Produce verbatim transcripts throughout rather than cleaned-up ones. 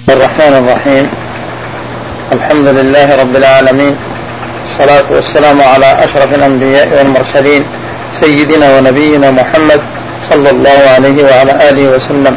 الرحمن الرحيم. الحمد لله رب العالمين، الصلاة والسلام على أشرف الأنبياء والمرسلين سيدنا ونبينا محمد صلى الله عليه وعلى آله وسلم.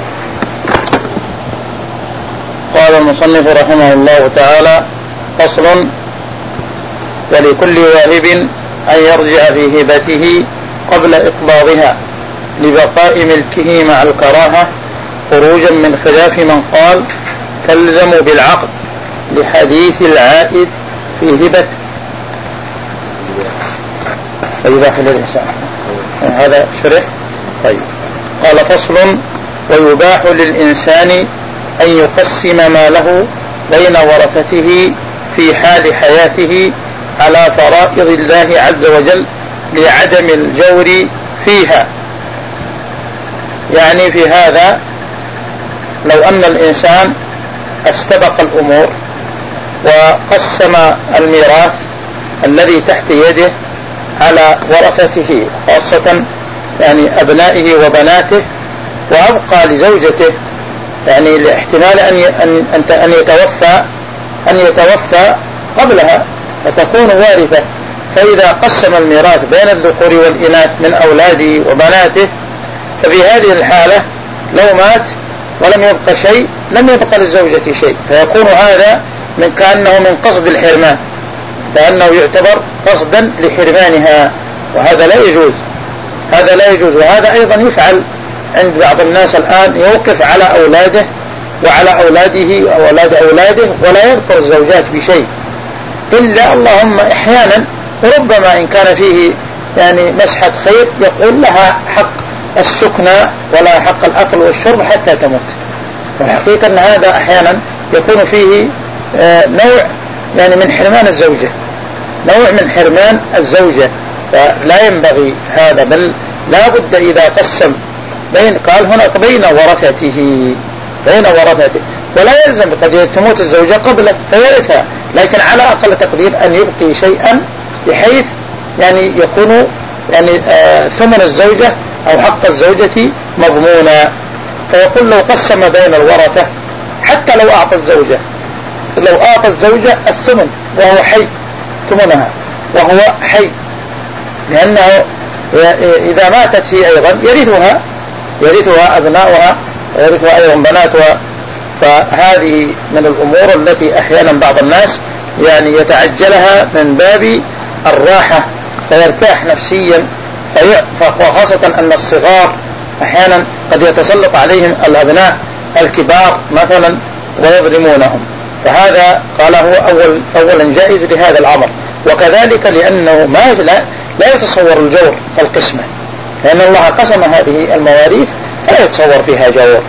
قال المصنف رحمه الله تعالى: فصل: ولكل واهب أن يرجع في هبته قبل إقباضها لبقاء ملكه مع الكراهة، خروجا من خلاف من قال تلزم بالعقد لحديث العائد في هبة فيباح للإنسان. هذا شرح. طيب. قال: فصل: ويباح للإنسان أن يقسم ماله بين ورثته في حال حياته على فرائض الله عز وجل لعدم الجور فيها. يعني في هذا لو أن الإنسان استبق الأمور وقسم الميراث الذي تحت يده على ورثته، خاصة يعني أبنائه وبناته، وأبقى لزوجته يعني لاحتمال أن أن يتوفى أن يتوفى قبلها فتكون وارثة، فإذا قسم الميراث بين الذكور والإناث من أولاده وبناته، ففي هذه الحالة لو مات ولم يبقى شيء لم يبقى للزوجة شيء، فيكون هذا من كأنه من قصد الحرمان، كأنه يعتبر قصدا لحرمانها، وهذا لا يجوز. هذا لا يجوز. وهذا أيضا يفعل عند بعض الناس الآن، يوقف على أولاده وعلى أولاده وأولاد أولاده ولا يذكر الزوجات بشيء، إلا اللهم إحيانا ربما إن كان فيه يعني مسحة خير يقول لها حق السكنى ولا حق الأكل والشرب حتى تموت. والحقيقة أن هذا أحيانا يكون فيه نوع يعني من حرمان الزوجة، نوع من حرمان الزوجة، فلا ينبغي هذا، بل لا بد إذا قسم بين قال هناك بين ورثته بين ورثته ولا يلزم قد تموت الزوجة قبله فيرثها، لكن على أقل تقدير أن يبقي شيئا بحيث يعني يكون يعني آه ثمن الزوجة أو حق الزوجة مضمونا. فيقول لو قسم بين الورثة حتى لو أعطى الزوجة لو أعطى الزوجة الثمن وهو حي ثمنها وهو حي، لأنه إذا ماتت هي أيضا يرثها يرثها أبناؤها ويرثها أيضا بناتها. فهذه من الأمور التي أحيانا بعض الناس يعني يتعجلها من باب الراحة فيرتاح نفسيا، وخاصة أن الصغار أحيانا قد يتسلط عليهم الأبناء الكبار مثلا ويظلمونهم، فهذا قال هو أول أولا جائز لهذا الأمر. وكذلك لأنه ما لا, لا يتصور الجور في القسمة، لأن الله قسم هذه المواريث فلا يتصور فيها جور.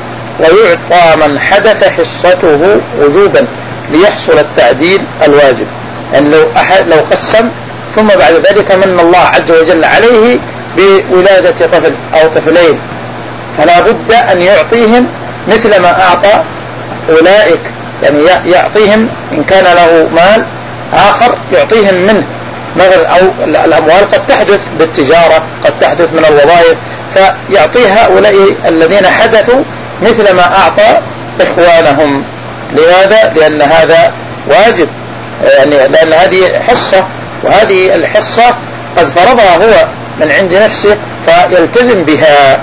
ويعطى من حدث حصته وجوبا ليحصل التعديل الواجب، أن لو, أحد لو قسم ثم بعد ذلك من الله عز وجل عليه بولادة طفل أو طفلين، فلا بد أن يعطيهم مثل ما أعطى أولئك، يعني يعطيهم إن كان له مال آخر يعطيهم منه مثل، أو الأموال قد تحدث بالتجارة قد تحدث من الوظائف، فيعطي هؤلاء الذين حدثوا مثل ما أعطى إخوانهم. لماذا؟ لأن هذا واجب، يعني لأن هذه حصة، وهذه الحصة قد فرضها هو من عند نفسه فيلتزم بها،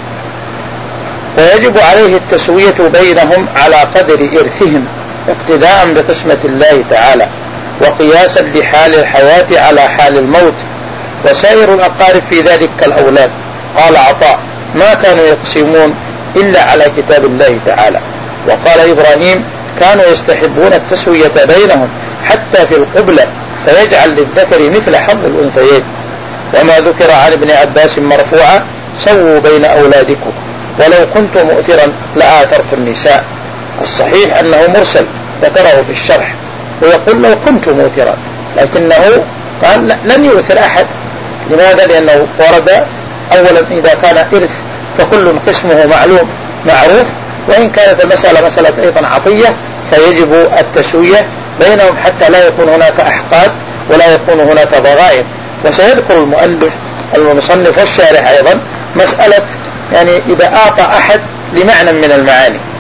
ويجب عليه التسوية بينهم على قدر إرثهم اقتداء بقسمة الله تعالى، وقياسا لحال الحياة على حال الموت، وسائر الأقارب في ذلك كالأولاد. قال عطاء: ما كانوا يقسمون إلا على كتاب الله تعالى. وقال إبراهيم: كانوا يستحبون التسوية بينهم حتى في القبلة، فيجعل للذكر مثل حظ الأنثيين. وما ذكر عن ابن عباس مرفوعا: سووا بين أولادكم ولو كنت مؤثرا لآثرت النساء. الصحيح أنه مرسل ذكره في الشرح، ويقول لو كنت مؤثرا، لكنه قال لن يؤثر أحد. لماذا؟ لأنه ورد أولا إذا كان إرث فكل قسمه معلوم معروف، وإن كانت المسألة مسألة أيضا عطية فيجب التسوية بينهم حتى لا يكون هناك أحقاد ولا يكون هناك ضغائن. وسيذكر المؤلف المصنف والشارح أيضا مسألة يعني إذا أعطى أحد لمعنى من المعاني،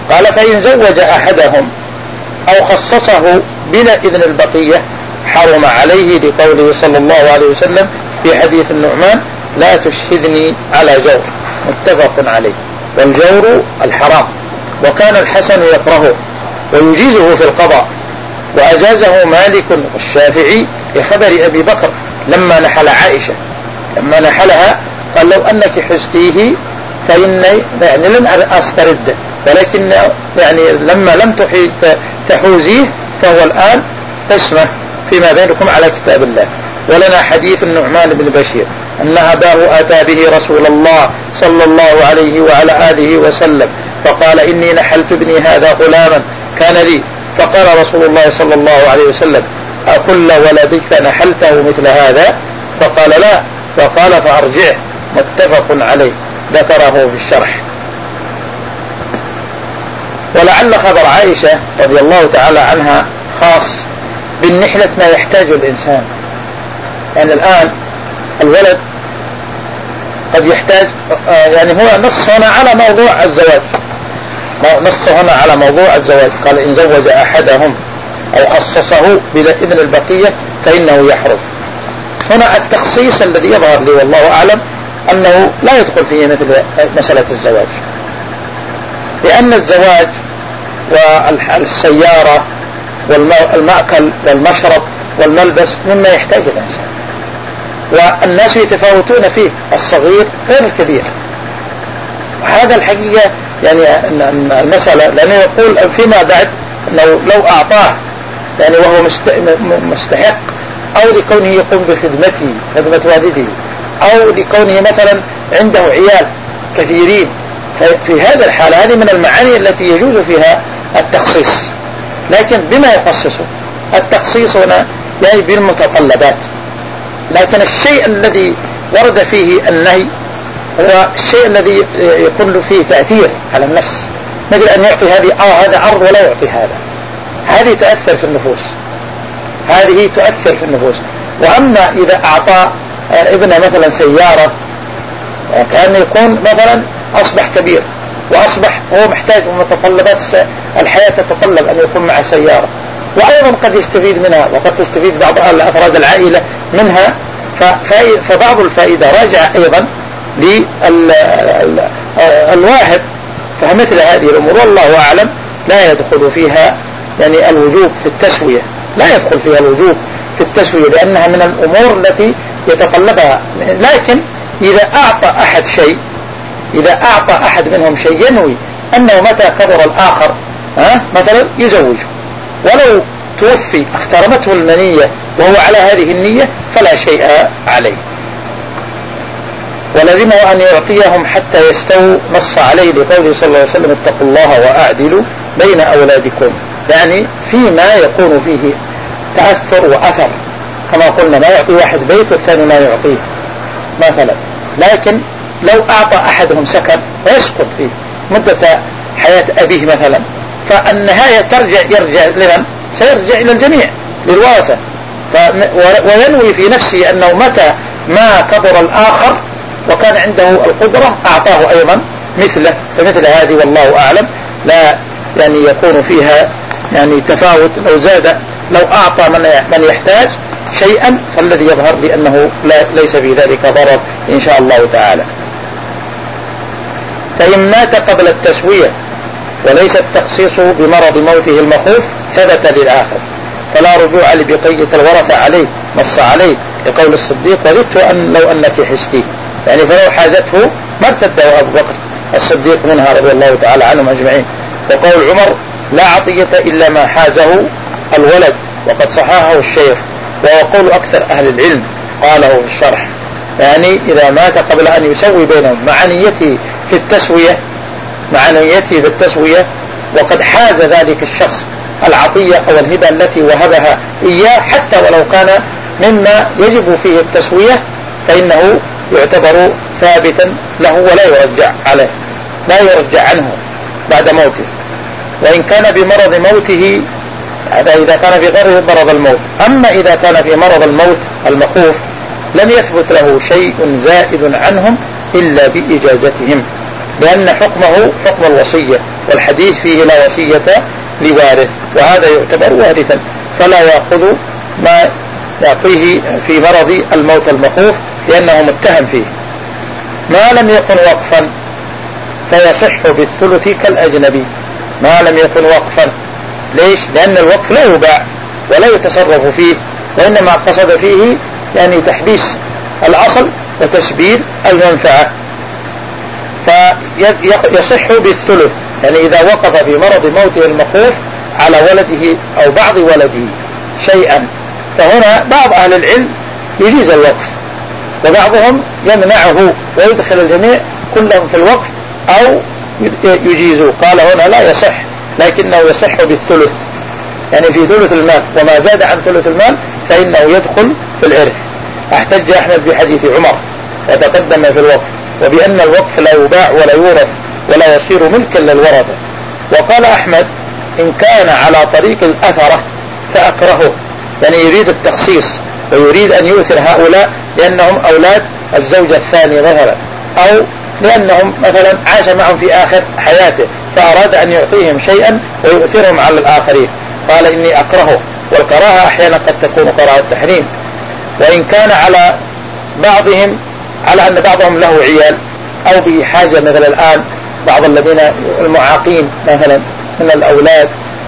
قال فإن زوج أحدهم أو خصصه بلا إذن البقية حرم عليه، لقوله صلى الله عليه وسلم في حديث النعمان لا تشهدني على جور، متفق عليه. والجور الحرام، وكان الحسن يكرهه ويجيزه في القضاء، وأجازه مالك والشافعي لخبر أبي بكر لما نحل عائشة، لما نحلها قال لو أنك حزتيه فإني يعني لن أسترد، ولكن يعني لما لم تحوزيه فهو الآن قسمة فيما بينكم على كتاب الله. ولنا حديث النعمان بن بشير أن أباه أتى به رسول الله صلى الله عليه وعلى آله وسلم فقال إني نحلت ابني هذا غلاما كان لي، فقال رسول الله صلى الله عليه وسلم أكل ولدك نحلته مثل هذا؟ فقال لا، فقال فأرجعه، متفق عليه، ذكره في الشرح. ولعل خبر عائشة رضي الله تعالى عنها خاص بالنحلة ما يحتاج الإنسان. يعني الآن الولد قد يحتاج، يعني هو نص هنا على موضوع الزواج، نص هنا على موضوع الزواج، قال إن زوج أحدهم أو خصصه بلا إذن البقية فإنه يحرم. هنا التخصيص الذي يظهر لي والله أعلم أنه لا يدخل فيه مثل مسألة الزواج، لأن الزواج والسيارة والمأكل والمشرب والملبس مما يحتاج الإنسان، والناس يتفاوتون فيه، الصغير غير الكبير. وهذا الحقيقة يعني المسألة، لأنه يقول فيما بعد لو, لو أعطاه يعني وهو مستحق، أو لكونه يقوم بخدمته خدمة والده، أو لكونه مثلا عنده عيال كثيرين، في هذا الحال هذه من المعاني التي يجوز فيها التخصيص. لكن بما يخصصه التخصيص هنا يعني بالمتطلبات، لكن الشيء الذي ورد فيه النهي هو الشيء الذي يكون فيه تأثير على النفس، مثل أن يعطي هذه آه هذا عرض ولا يعطي هذا، هذه تؤثر في النفوس، هذه تؤثر في النفوس. وأما إذا أعطى ابنه مثلا سيارة، كان يكون مثلا أصبح كبير وأصبح هو محتاج، ومتطلبات الحياة تتطلب أن يكون مع سيارة، وأيضا قد يستفيد منها وقد تستفيد بعض أفراد العائلة منها، فبعض الفائدة راجع أيضا للواهب. فمثل هذه الأمور والله أعلم لا يدخل فيها يعني الوجوب في التسوية، لا يدخل فيها الوجوب في التسوية، لأنها من الأمور التي يتطلبها. لكن إذا أعطى أحد شيء، إذا أعطى أحد منهم شيء ينوي أنه متى كبر الآخر ها مثلا يزوجه، ولو توفي اخترمته المنية وهو على هذه النية فلا شيء عليه. ولزمه أن يعطيهم حتى يستووا، نص عليه لقوله صلى الله عليه وسلم اتقوا الله وأعدلوا بين أولادكم، يعني فيما يكون فيه تأثر وأثر، كما قلنا ما يعطي واحد بيت والثاني ما يعطيه مثلا. لكن لو أعطى أحدهم سكن ويسقط فيه مدة حياة أبيه مثلا، فالنهاية ترجع يرجع لمن؟ سيرجع إلى الجميع للورثة، وينوي في نفسه أنه متى ما كبر الآخر وكان عنده القدرة أعطاه أيضا مثله. فمثل هذه والله أعلم لا يعني يكون فيها يعني تفاوت. لو زاد، لو أعطى من من يحتاج شيئا فالذي يظهر بأنه لا ليس في ذلك ضرر إن شاء الله تعالى. فإن مات قبل التسوية وليس التخصيص بمرض موته المخوف ثبت للآخر، فلا رجوع لبقية الورثة عليه، نص عليه لقول الصديق وددت أن لو أنك حشتي، يعني فلو حاجته ما ارتده أبو بكر الصديق منها رضي الله تعالى عنهم أجمعين. وقول عمر لا عطية إلا ما حازه الولد، وقد صححه الشيخ، وهو قول أكثر أهل العلم قاله في الشرح، يعني إذا مات قبل أن يسوي بينهم مع نيته في التسوية، مع نيته في التسوية وقد حاز ذلك الشخص العطية أو الهبة التي وهبها إياه، حتى ولو كان مما يجب فيه التسوية، فإنه يعتبر ثابتا له ولا يرجع عليه، لا يرجع عنه بعد موته. وإن كان بمرض موته، هذا إذا كان في غير مرض الموت. أما إذا كان في مرض الموت المخوف لم يثبت له شيء زائد عنهم إلا بإجازتهم، لأن حكمه حكم الوصية، والحديث فيه لا وصية لوارث، وهذا يعتبر وارثا، فلا يأخذ ما يعطيه في مرض الموت المخوف لأنه متهم فيه. ما لم يكن وقفا فيصح بالثلث كالأجنبي. ما لم يكن وقفا، ليش؟ لأن الوقف لا يباع ولا يتصرف فيه، وإنما قصد فيه يعني تحبيس الأصل وتشبير المنفعة، فيصح بالثلث. يعني إذا وقف في مرض موته المخوف على ولده أو بعض ولده شيئا، فهنا بعض أهل العلم يجيز الوقف، وبعضهم يمنعه ويدخل الجميع كلهم في الوقف أو يجيزه. قال هنا لا يصح، لكنه يصح بالثلث، يعني في ثلث المال، وما زاد عن ثلث المال فإنه يدخل في الإرث. احتج أحمد بحديث عمر وتقدم في الوقف، وبأن الوقف لا يباع ولا يورث ولا يصير ملكا للورثة. وقال أحمد إن كان على طريق الأثرة فأكرهه، يعني يريد التخصيص ويريد أن يؤثر هؤلاء لأنهم أولاد الزوجة الثانية مثلا، أو لأنهم مثلا عاش معهم في آخر حياته فأراد أن يعطيهم شيئا ويؤثرهم على الآخرين، قال إني أكرهه. والكراهة أحيانا قد تكون كراهة التحريم. وإن كان على بعضهم على أن بعضهم له عيال أو بحاجة، مثلا الآن بعض الذين المعاقين مثلا من الأولاد،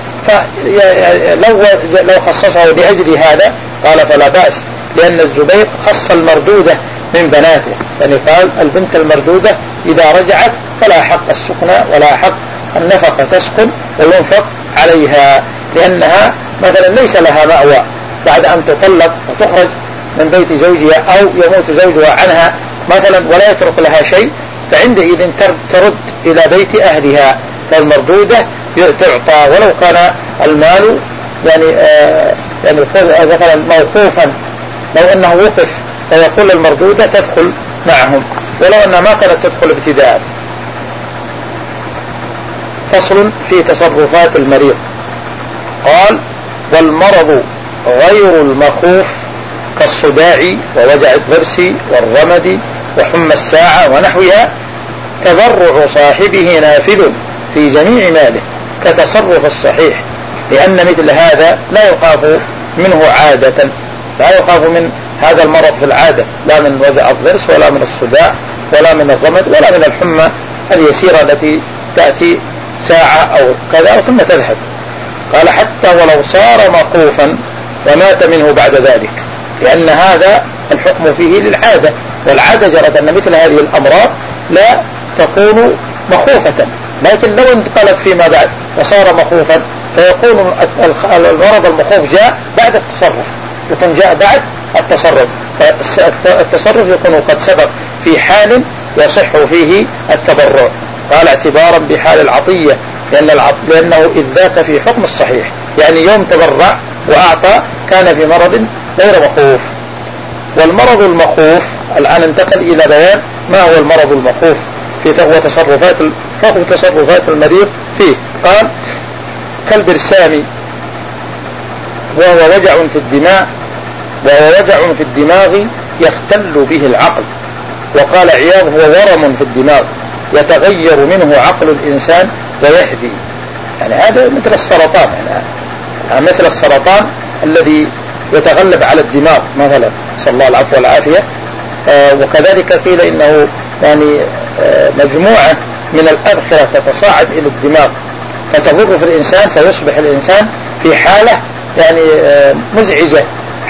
فلو لو خصصه لأجل هذا قال فلا بأس، لأن الزبير خص المردودة من بناته، يعني قال البنت المردودة إذا رجعت فلا حق السكنى ولا حق النفقة، تسكن وينفق عليها، لأنها مثلا ليس لها مأوى بعد أن تطلق وتخرج من بيت زوجها أو يموت زوجها عنها مثلا ولا يترك لها شيء، فعندئذ ترد إلى بيت أهلها. فالمردودة تعطى ولو كان المال يعني آه يعني مثلا موقوفا، لو أنه وقف فيقول المردودة تدخل معهم ولو أنها ما كانت تدخل ابتداء. فصل في تصرفات المريض. قال والمرض غير المخوف كالصداع ووجع الضرس والرمد وحمى الساعة ونحوها تضرع صاحبه نافذ في جميع ماله كتصرف الصحيح، لأن مثل هذا لا يخاف منه عادة، لا يخاف من هذا المرض في العادة، لا من وجع الضرس ولا من الصداع ولا من الرمد ولا من الحمى اليسيرة التي تأتي ساعة أو كذا ثم تذهب. قال حتى ولو صار مخوفا ومات منه بعد ذلك، لأن هذا الحكم فيه للعادة، والعادة جرت أن مثل هذه الأمراض لا تكون مخوفة، لكن لو انتقلت فيما بعد وصار مخوفا فيكون المرض المخوف جاء بعد التصرف، يكون جاء بعد التصرف، فالتصرف يكون قد سبق في حال يصح فيه التبرع. قال اعتبارا بحال العطية، لأن العط... لأنه إذ ذاك في حكم الصحيح، يعني يوم تبرع وأعطى كان في مرض غير مخوف. والمرض المخوف الآن انتقل إلى بيان ما هو المرض المخوف في تصرفات حكم تصرفات المريض فيه. قال كالبرسام وهو وجع في الدماغ وهو وجع في الدماغ يختل به العقل. وقال عياض هو ورم في الدماغ يتغير منه عقل الإنسان ويهدي، يعني هذا مثل السرطان، يعني مثل السرطان الذي يتغلب على الدماغ مثلا، صلى الله العفو والعافية. آه وكذلك قيل إنه يعني آه مجموعة من الأبخرة تتصاعد إلى الدماغ فتضر في الإنسان، فيصبح الإنسان في حالة يعني آه مزعجة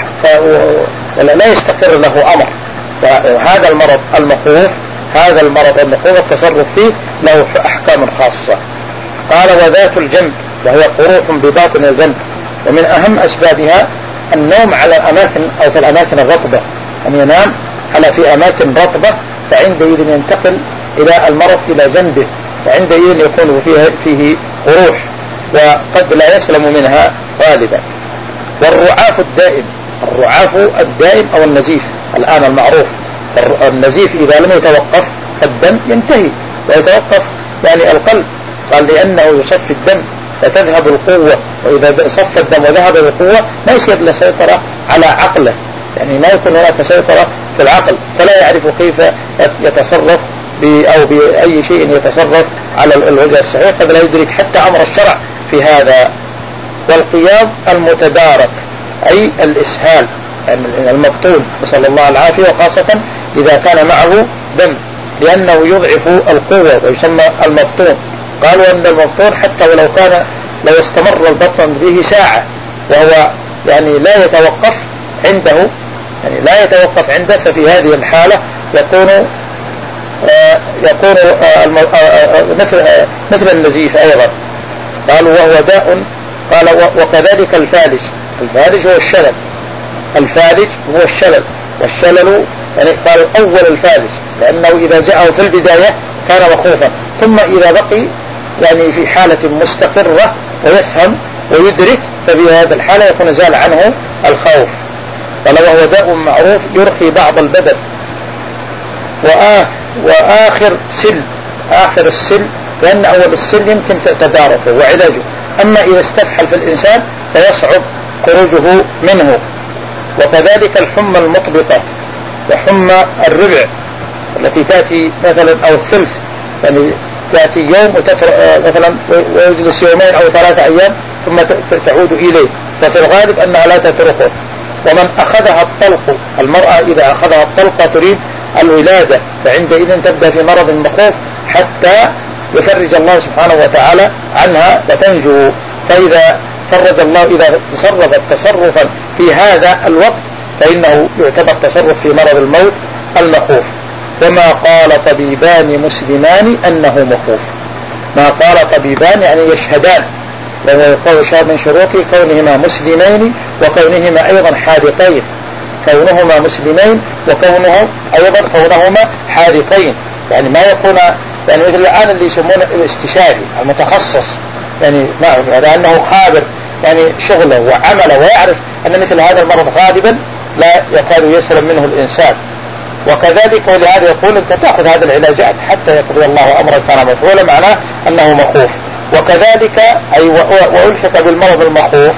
ولا يستقر له أمر. فهذا المرض المخوف هذا المرض المخوف التصرف فيه له أحكام خاصة. قال وذات الجنب وهي قروح بباطن الجنب، ومن أهم أسبابها النوم على الأماكن أو في الأماكن الرطبة، أن ينام على في أماكن رطبة، فعندئذ ينتقل إلى المرض إلى جنبه، وعندئذ يكون فيه, فيه قروح وقد لا يسلم منها غالبا. والرعاف الدائم، الرعاف الدائم أو النزيف الآن المعروف، النزيف إذا لم يتوقف الدم ينتهي ويتوقف يعني القلب، قال لأنه يصفي الدم فتذهب القوة، وإذا صف الدم وذهب القوة ما يصير له سيطرة على عقله، يعني لا يكون هناك سيطرة في العقل، فلا يعرف كيف يتصرف أو بأي شيء يتصرف على الوجه الصحيح قد لا يدرك حتى أمر الشرع في هذا. والقياض المتدارك أي الإسهال يعني المبطون نسأل الله العافية، وخاصة إذا كان معه دم لأنه يضعف القوة ويسمى المبطون. قالوا أن المبطون حتى ولو كان لو استمر البطن به ساعة وهو يعني لا يتوقف عنده يعني لا يتوقف عنده ففي هذه الحالة يكون آه يكون آه آه مثل آه مثل النزيف أيضا. قالوا وهو داء. قال وكذلك الفالج. الفالج هو الشلل. الفالج هو الشلل، والشلل يعني قال أول الفالج لأنه إذا جاءه في البداية كان مخوفا، ثم إذا بقي يعني في حالة مستقرة ويفهم ويدرك ففي هذه الحالة يكون زال عنه الخوف. قال وهو داء معروف يرخي بعض البدن. وآخر سل آخر السل لأن أول السل يمكن تداركه وعلاجه، أما إذا استفحل في الإنسان فيصعب خروجه منه. وكذلك الحمى المطبقة وحمى الربع التي تأتي مثلا أو الثلث يعني تأتي يوم مثلا ويجلس يومين أو ثلاثة أيام ثم تعود إليه، ففي الغالب أنها لا تتركه. ومن أخذها الطلق، المرأة إذا أخذها الطلقة تريد الولادة فعندئذ تبدأ في مرض مخوف حتى يفرج الله سبحانه وتعالى عنها وتنجو. فإذا فرج الله إذا تصرفت تصرفا في هذا الوقت فإنه يعتبر تصرف في مرض الموت المخوف. وما قال طبيبان مسلمان أنه مخوف. ما قال طبيبان يعني يشهدان، لأنه يقول شهد من شروطه كونهما مسلمين وكونهما أيضا حاذقين، كونهما مسلمين وكونه أيضا كونهما حاذقين، يعني ما يكون يعني مثل الآن اللي يسمونه الاستشاري المتخصص يعني لأنه خابر يعني شغله وعمله ويعرف أن مثل هذا المرض غالبا لا يكاد يسلم منه الإنسان. وكذلك ولهذا يقول أنت تأخذ هذه العلاجات حتى يقضي الله أمرا كان مفعولا، معناه أنه مخوف. وكذلك أي وألحق بالمرض المخوف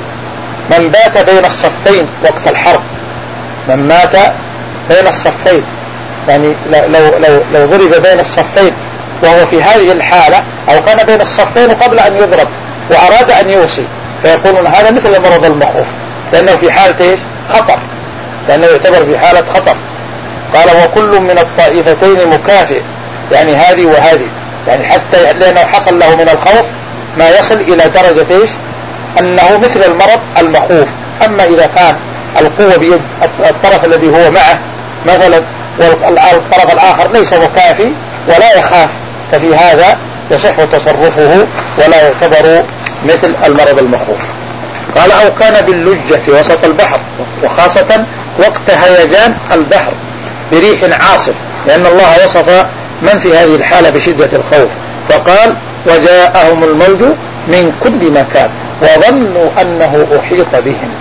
من بات بين الصفين وقت الحرب، من مات بين الصفين يعني لو, لو, لو ضرب بين الصفين وهو في هذه الحالة أو كان بين الصفين قبل أن يضرب وأراد أن يوصي فيقولون هذا مثل المرض المخوف لأنه في حالة إيش؟ خطر، لأنه يعتبر في حالة خطر. قال وكل من الطائفتين مكافئ يعني هذه وهذه، يعني حتى لأنه حصل له من الخوف ما يصل إلى درجة إيش؟ أنه مثل المرض المخوف. أما إذا كان القوة بيد الطرف الذي هو معه مثلا والطرف الآخر ليس مكافي ولا يخاف ففي هذا يصح تصرفه ولا يعتبر مثل المرض المخوف. قال أو كان باللجة في وسط البحر، وخاصة وقت هيجان البحر بريح عاصف، لأن الله وصف من في هذه الحالة بشدة الخوف فقال وجاءهم الموج من كل مكان وظنوا أنه أحيط بهم.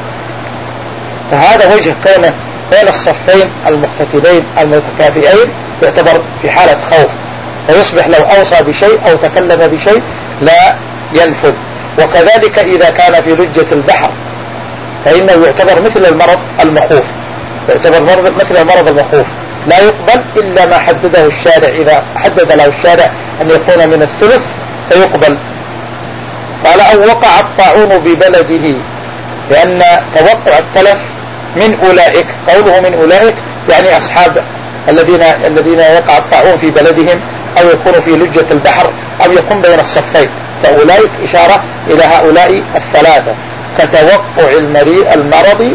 فهذا وجه كونه بين الصفين المقتتلين المتكافئين يعتبر في حالة خوف، فيصبح لو أوصى بشيء أو تكلم بشيء لا ينفذ. وكذلك إذا كان في لجة البحر فإنه يعتبر مثل المرض المخوف، يعتبر مثل المرض المخوف لا يقبل إلا ما حدده الشارع، إذا حدد له الشارع أن يكون من الثلث فيقبل. قال أو وقع الطاعون ببلده، لأن توقع التلف من أولئك، قوله من أولئك يعني أصحاب الذين الذين يقع الطاعون في بلدهم أو يكون في لجة البحر أو يكون بين الصفين، فأولئك إشارة إلى هؤلاء الثلاثة كتوقع المرض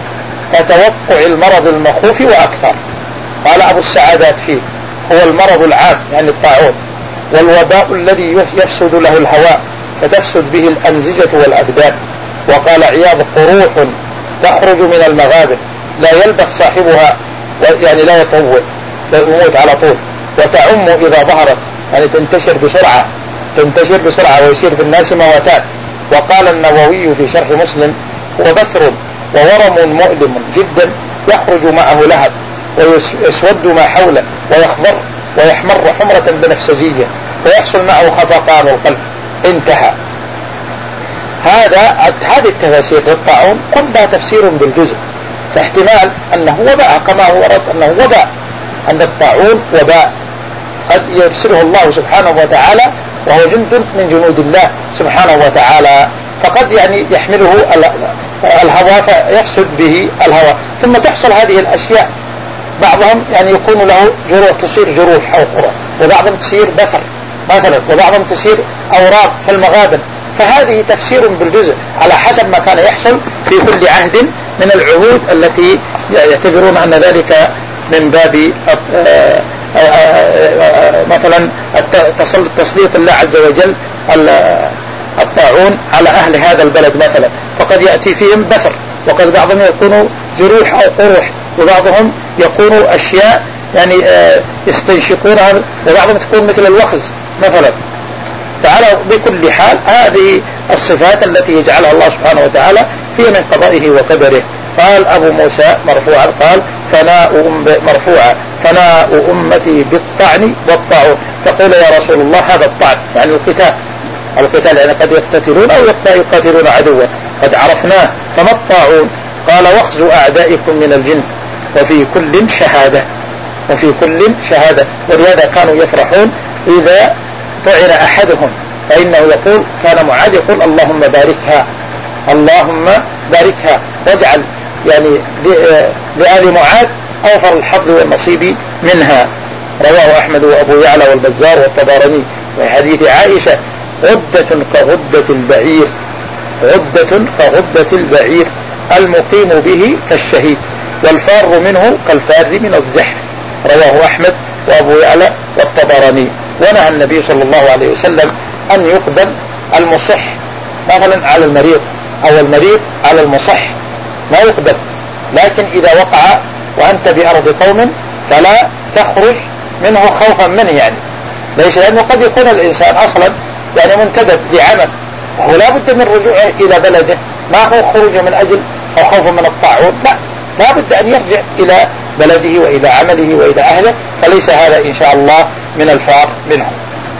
كتوقع المرض المخوف وأكثر. قال أبو السعادات فيه هو المرض العام يعني الطاعون، والوباء الذي يفسد له الهواء فتفسد به الأنسجة والأبدان. وقال عياض قروح تخرج من المغابر لا يلبث صاحبها يعني لا يطول يموت على طول، وتعم إذا ظهرت يعني تنتشر بسرعة تنتشر بسرعة ويصير في الناس موتات. وقال النووي في شرح مسلم هو بثر وورم مؤلم جدا يخرج معه لهب ويسود ما حوله ويخضر ويحمر حمرة بنفسجية ويحصل معه خفقان القلب. انتهى. هذا هذه التفاسير للطاعون كلها تفسير بالجزء، فاحتمال أنه وباء كما هو ورد أنه وباء، أن الطاعون وباء قد يرسله الله سبحانه وتعالى وهو جند من جنود الله سبحانه وتعالى، فقد يعني يحمله الهوى فيفسد به الهوى، ثم تحصل هذه الأشياء. بعضهم يعني يكون له جروح، تصير جروح أو قرى، وبعضهم تصير بثر مثلا، وبعضهم تصير أوراق في المغابن. فهذه تفسير بالجزء على حسب ما كان يحصل في كل عهد من العهود التي يعتبرون أن ذلك من باب مثلا تسليط الله عز وجل الطاعون على أهل هذا البلد مثلا، فقد يأتي فيهم بثر، وقد بعضهم يكون جروح أو قروح، وبعضهم يكون أشياء يعني يستنشقونها، وبعضهم تكون مثل الوخز مثلا. فعلى بكل حال هذه الصفات التي يجعلها الله سبحانه وتعالى هي من قضائه وقدره. قال أبو موسى مرفوعا قال فناء مرفوعا فناء أمتي بالطعن والطاعون. تقول يا رسول الله هذا الطعن يعني القتال، القتال يعني قد يقتتلون أو يقاتلون عدوا قد عرفناه، فما الطاعون؟ قال وخز أعدائكم من الجن وفي كل شهادة، وفي كل شهادة. ولهذا كانوا يفرحون إذا طعن أحدهم، فإنه يقول كان معاذ يقول اللهم باركها اللهم باركها واجعل يعني لآل معاذ أوفر الحظ والنصيب منها. رواه أحمد وأبو يعلى والبزار والطبراني في حديث عائشة غدة كغدة البعير، غدة كغدة البعير المقيم به كالشهيد والفار منه كالفار من الزحف. رواه أحمد وأبو يعلى والطبراني. ونهى النبي صلى الله عليه وسلم أن يقدم المصح مثلا على المريض أو المريض على المصح، ما يقدم. لكن إذا وقع وأنت بأرض قوم فلا تخرج منه خوفا منه، يعني ليس، لأنه قد يكون الإنسان أصلا يعني منتدب لعمل وهو لا بد من رجوعه إلى بلده، ما هو خروج من أجل أو خوف من الطاعون، لا، لا بد أن يرجع إلى بلده وإلى عمله وإلى أهله، فليس هذا إن شاء الله من الفار منهم.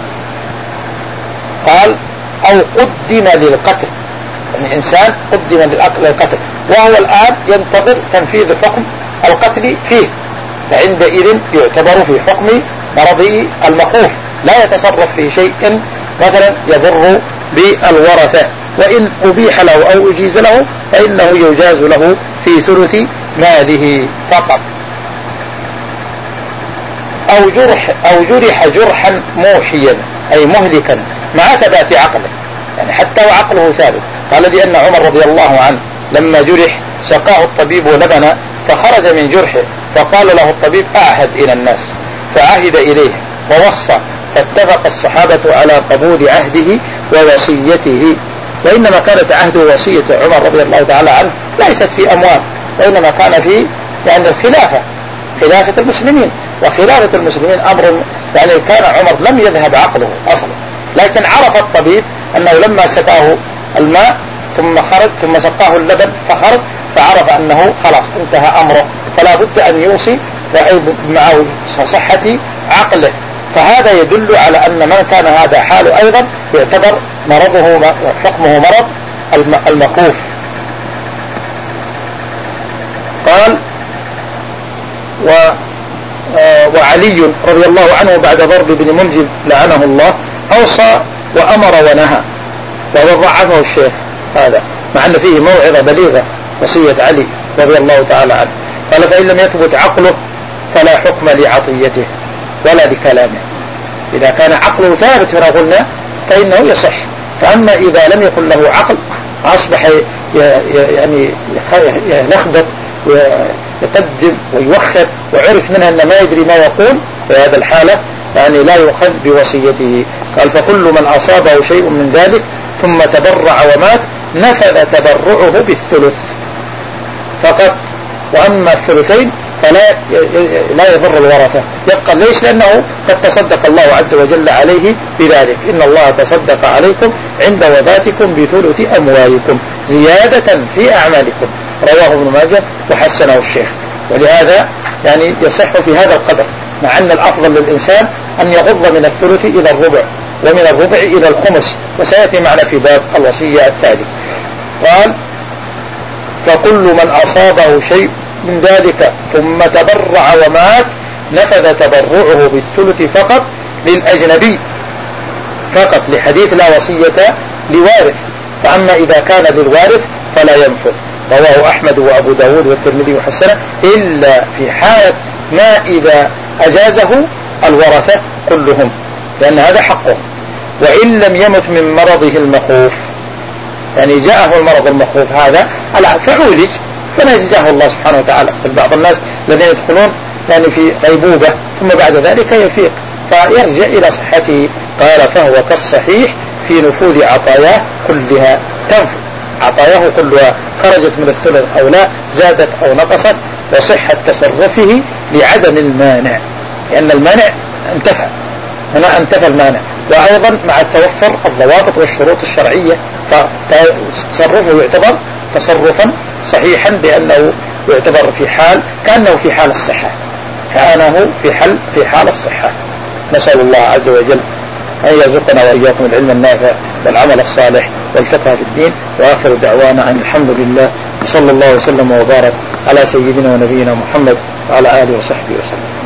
قال أو قدم للقتل، يعني إنسان قدم للقتل وهو الآن ينتظر تنفيذ حكم القتل فيه، فعندئذ يعتبر في حكم مرضه المخوف، لا يتصرف في شيء مثلا يضر بالورثة، وإن أبيح له أو أجيز له فإنه يجاز له في ثلث ماله فقط. أو جرح أو جرح جرحا موحيا أي مهلكا مع ثبات عقله، يعني حتى وعقله ثابت. قال لأن عمر رضي الله عنه لما جرح سقاه الطبيب لبنا فخرج من جرحه، فقال له الطبيب أعهد إلى الناس، فعهد إليه ووصى، فاتفق الصحابة على قبول عهده ووصيته. وإنما كانت عهد ووصية عمر رضي الله تعالى عنه ليست في أموال، وإنما كان في يعني الخلافة، خلافة المسلمين. وخلافة المسلمين أمر يعني كان عمر لم يذهب عقله أصلا، لكن عرف الطبيب أنه لما سقاه الماء ثم خرج ثم سقاه اللبن فخرج، فعرف أنه خلاص انتهى أمره، فلا بد أن يوصي مع صحة عقله. فهذا يدل على أن من كان هذا حاله أيضا يعتبر مرضه حكمه مرض المخوف. قال و وعلي رضي الله عنه بعد ضرب بن ملجم لعنه الله أوصى وأمر ونهى، وضعفه الشيخ هذا مع أن فيه موعظة بليغة وصية علي رضي الله تعالى عنه. قال فإن لم يثبت عقله فلا حكم لعطيته ولا لكلامه. إذا كان عقله ثابت كما قلنا فإنه يصح، فأما إذا لم يكن له عقل أصبح يعني يلخبط ويقدم ويوخر وعرف منها أن ما يدري ما يقول، في هذا الحالة يعني لا يؤخذ بوصيته. قال فكل من أصابه شيء من ذلك ثم تبرع ومات نفذ تبرعه بالثلث فقط، وأما الثلثين فلا لا يضر الورثة يبقى. ليش؟ لأنه قد تصدق الله عز وجل عليه بذلك، إن الله تصدق عليكم عند وفاتكم بثلث أموالكم زيادة في أعمالكم. رواه ابن ماجه وحسنه الشيخ. ولهذا يعني يصح في هذا القدر، مع أن الأفضل للإنسان أن يغض من الثلث إلى الربع ومن الربع إلى الخمس، وسيأتي معنا في باب الوصية التالي. قال فكل من أصابه شيء من ذلك ثم تبرع ومات نفذ تبرعه بالثلث فقط للأجنبي فقط لحديث لا وصية لوارث. فأما إذا كان للوارث فلا ينفذ. رواه أحمد وأبو داود والترمذي وحسنه إلا في حالة ما إذا أجازه الورثة كلهم، لأن هذا حقه. وإن لم يمت من مرضه المخوف، يعني جاءه المرض المخوف هذا فعولج فنجاه الله سبحانه وتعالى. بعض الناس الذين يدخلون يعني في غيبوبة ثم بعد ذلك يفيق فيرجع إلى صحته. قال فهو كالصحيح في نفوذ عطاياه كلها، تنفذ عطاياه كلها، خرجت من الثلث أو لا، زادت أو نقصت، وصحة تصرفه لعدم المانع، لأن المانع انتفى، هنا انتفى المانع. وأيضا مع التوفر الضوابط والشروط الشرعية، فتصرفه يعتبر تصرفا صحيحا بأنه يعتبر في حال كأنه في حال الصحة، كأنه في حال في حال الصحة. نسأل الله عز وجل أن يرزقنا وإياكم العلم النافع والعمل الصالح والفقه في الدين. وآخر دعوانا أن الحمد لله، وصلى الله وسلم وبارك على سيدنا ونبينا محمد وعلى آله وصحبه وسلم.